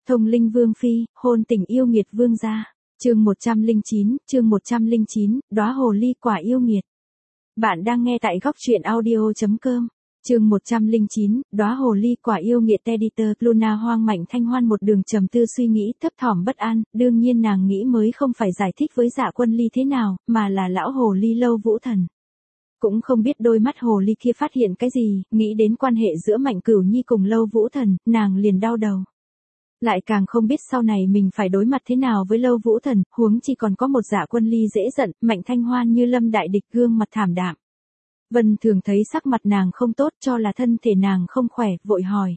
Thông linh vương phi, hôn tình yêu nghiệt vương gia. Chương 109, đóa hồ ly quả yêu nghiệt. Bạn đang nghe tại góc truyện audio.com. Chương 109, đóa hồ ly quả yêu nghiệt. Editor Luna Hoang. Mạnh Thanh Hoan một đường trầm tư suy nghĩ, thấp thỏm bất an, đương nhiên nàng nghĩ mới không phải giải thích với Dạ Quân Ly thế nào, mà là lão hồ ly Lâu Vũ Thần. Cũng không biết đôi mắt hồ ly kia phát hiện cái gì, nghĩ đến quan hệ giữa Mạnh Cửu Nhi cùng Lâu Vũ Thần, nàng liền đau đầu. Lại càng không biết sau này mình phải đối mặt thế nào với Lâu Vũ Thần, huống chi còn có một Dạ Quân Ly dễ giận. Mạnh Thanh Hoan như lâm đại địch, gương mặt thảm đạm. Vân Thường thấy sắc mặt nàng không tốt, cho là thân thể nàng không khỏe, vội hỏi.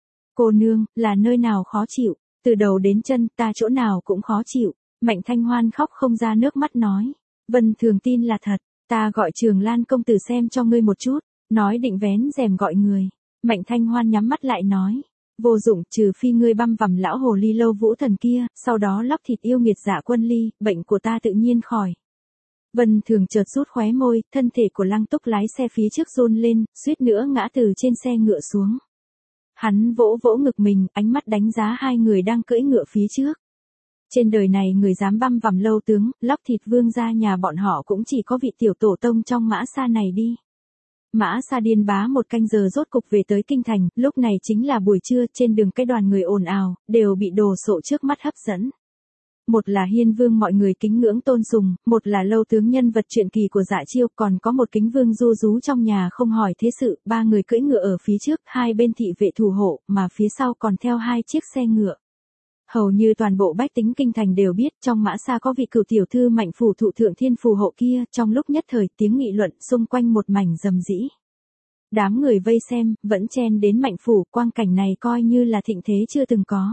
Cô nương, là nơi nào khó chịu? Từ đầu đến chân, ta chỗ nào cũng khó chịu. Mạnh Thanh Hoan khóc không ra nước mắt nói. Vân Thường tin là thật, ta gọi Trường Lan công tử xem cho ngươi một chút. Nói định vén rèm gọi người. Mạnh Thanh Hoan nhắm mắt lại nói. Vô dụng, trừ phi ngươi băm vằm lão hồ ly Lâu Vũ Thần kia, sau đó lóc thịt yêu nghiệt Dạ Quân Ly, bệnh của ta tự nhiên khỏi. Vân Thường chợt rút khóe môi, thân thể của Lăng Túc lái xe phía trước run lên, suýt nữa ngã từ trên xe ngựa xuống. Hắn vỗ vỗ ngực mình, ánh mắt đánh giá hai người đang cưỡi ngựa phía trước. Trên đời này người dám băm vằm Lâu tướng, lóc thịt vương gia nhà bọn họ cũng chỉ có vị tiểu tổ tông trong Mã Sa này đi. Mã Sa điên bá một canh giờ rốt cục về tới kinh thành, lúc này chính là buổi trưa, trên đường cái đoàn người ồn ào, đều bị đồ sộ trước mắt hấp dẫn. Một là Hiên Vương mọi người kính ngưỡng tôn sùng, một là Lâu tướng nhân vật truyện kỳ của Dạ Chiêu, còn có một Kính Vương du rú trong nhà không hỏi thế sự. Ba người cưỡi ngựa ở phía trước, hai bên thị vệ thủ hộ, mà phía sau còn theo hai chiếc xe ngựa. Hầu như toàn bộ bách tính kinh thành đều biết, trong Mã Sa có vị cửu tiểu thư Mạnh phủ thụ thượng thiên phù hộ kia. Trong lúc nhất thời, tiếng nghị luận xung quanh một mảnh rầm rĩ. Đám người vây xem, vẫn chen đến Mạnh phủ, quang cảnh này coi như là thịnh thế chưa từng có.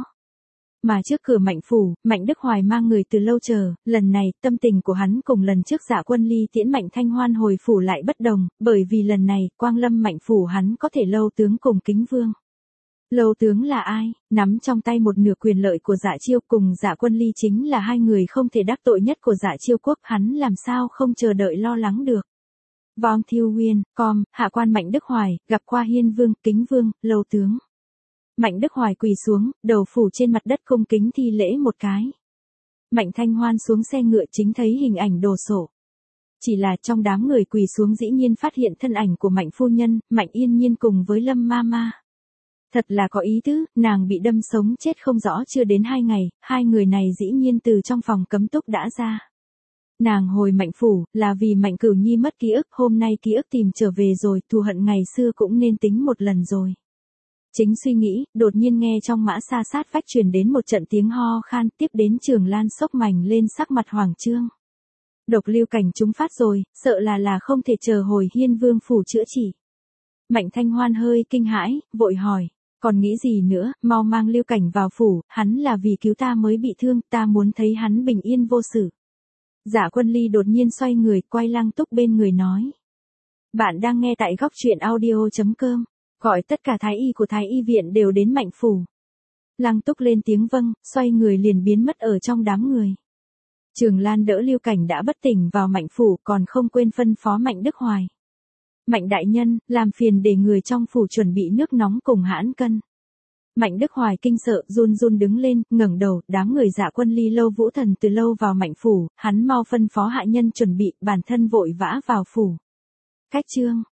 Mà trước cửa Mạnh phủ, Mạnh Đức Hoài mang người từ lâu chờ, lần này, tâm tình của hắn cùng lần trước Dạ Quân Ly tiễn Mạnh Thanh Hoan hồi phủ lại bất đồng, bởi vì lần này, quang lâm Mạnh phủ hắn có thể Lâu tướng cùng Kính Vương. Lâu tướng là ai? Nắm trong tay một nửa quyền lợi của Dạ Chiêu, cùng Dạ Quân Ly chính là hai người không thể đắc tội nhất của Dạ Chiêu quốc, hắn làm sao không chờ đợi lo lắng được. Vong Thiêu Nguyên, hạ quan Mạnh Đức Hoài, gặp qua Hiên Vương, Kính Vương, Lâu tướng. Mạnh Đức Hoài quỳ xuống, đầu phủ trên mặt đất cung kính thi lễ một cái. Mạnh Thanh Hoan xuống xe ngựa chính thấy hình ảnh đồ sộ. Chỉ là trong đám người quỳ xuống dĩ nhiên phát hiện thân ảnh của Mạnh phu nhân, Mạnh Yên Nhiên cùng với Lâm ma ma. Thật là có ý tứ, nàng bị đâm sống chết không rõ chưa đến 2 ngày, hai người này dĩ nhiên từ trong phòng cấm túc đã ra. Nàng hồi Mạnh phủ, là vì Mạnh Cửu Nhi mất ký ức, hôm nay ký ức tìm trở về rồi, thù hận ngày xưa cũng nên tính một lần rồi. Chính suy nghĩ, đột nhiên nghe trong Mã Sa sát vách truyền đến một trận tiếng ho khan, tiếp đến Trường Lan sốc mành lên sắc mặt hoàng trương. Độc Lưu Cảnh chúng phát rồi, sợ là không thể chờ hồi Hiên Vương phủ chữa trị. Mạnh Thanh Hoan hơi kinh hãi, vội hỏi, còn nghĩ gì nữa, mau mang Lưu Cảnh vào phủ, hắn là vì cứu ta mới bị thương, ta muốn thấy hắn bình yên vô sự. Dạ Quân Ly đột nhiên xoay người, quay Lăng Túc bên người nói. Bạn đang nghe tại góc truyện audio.com. Gọi tất cả thái y của thái y viện đều đến Mạnh phủ. Lăng Túc lên tiếng vâng, xoay người liền biến mất ở trong đám người. Trường Lan đỡ Lưu Cảnh đã bất tỉnh vào Mạnh phủ, còn không quên phân phó Mạnh Đức Hoài. Mạnh đại nhân, làm phiền để người trong phủ chuẩn bị nước nóng cùng hãn cân. Mạnh Đức Hoài kinh sợ, run run đứng lên, ngẩng đầu, đám người Dạ Quân Ly Lâu Vũ Thần từ lâu vào Mạnh phủ, hắn mau phân phó hạ nhân chuẩn bị, bản thân vội vã vào phủ. Cách chương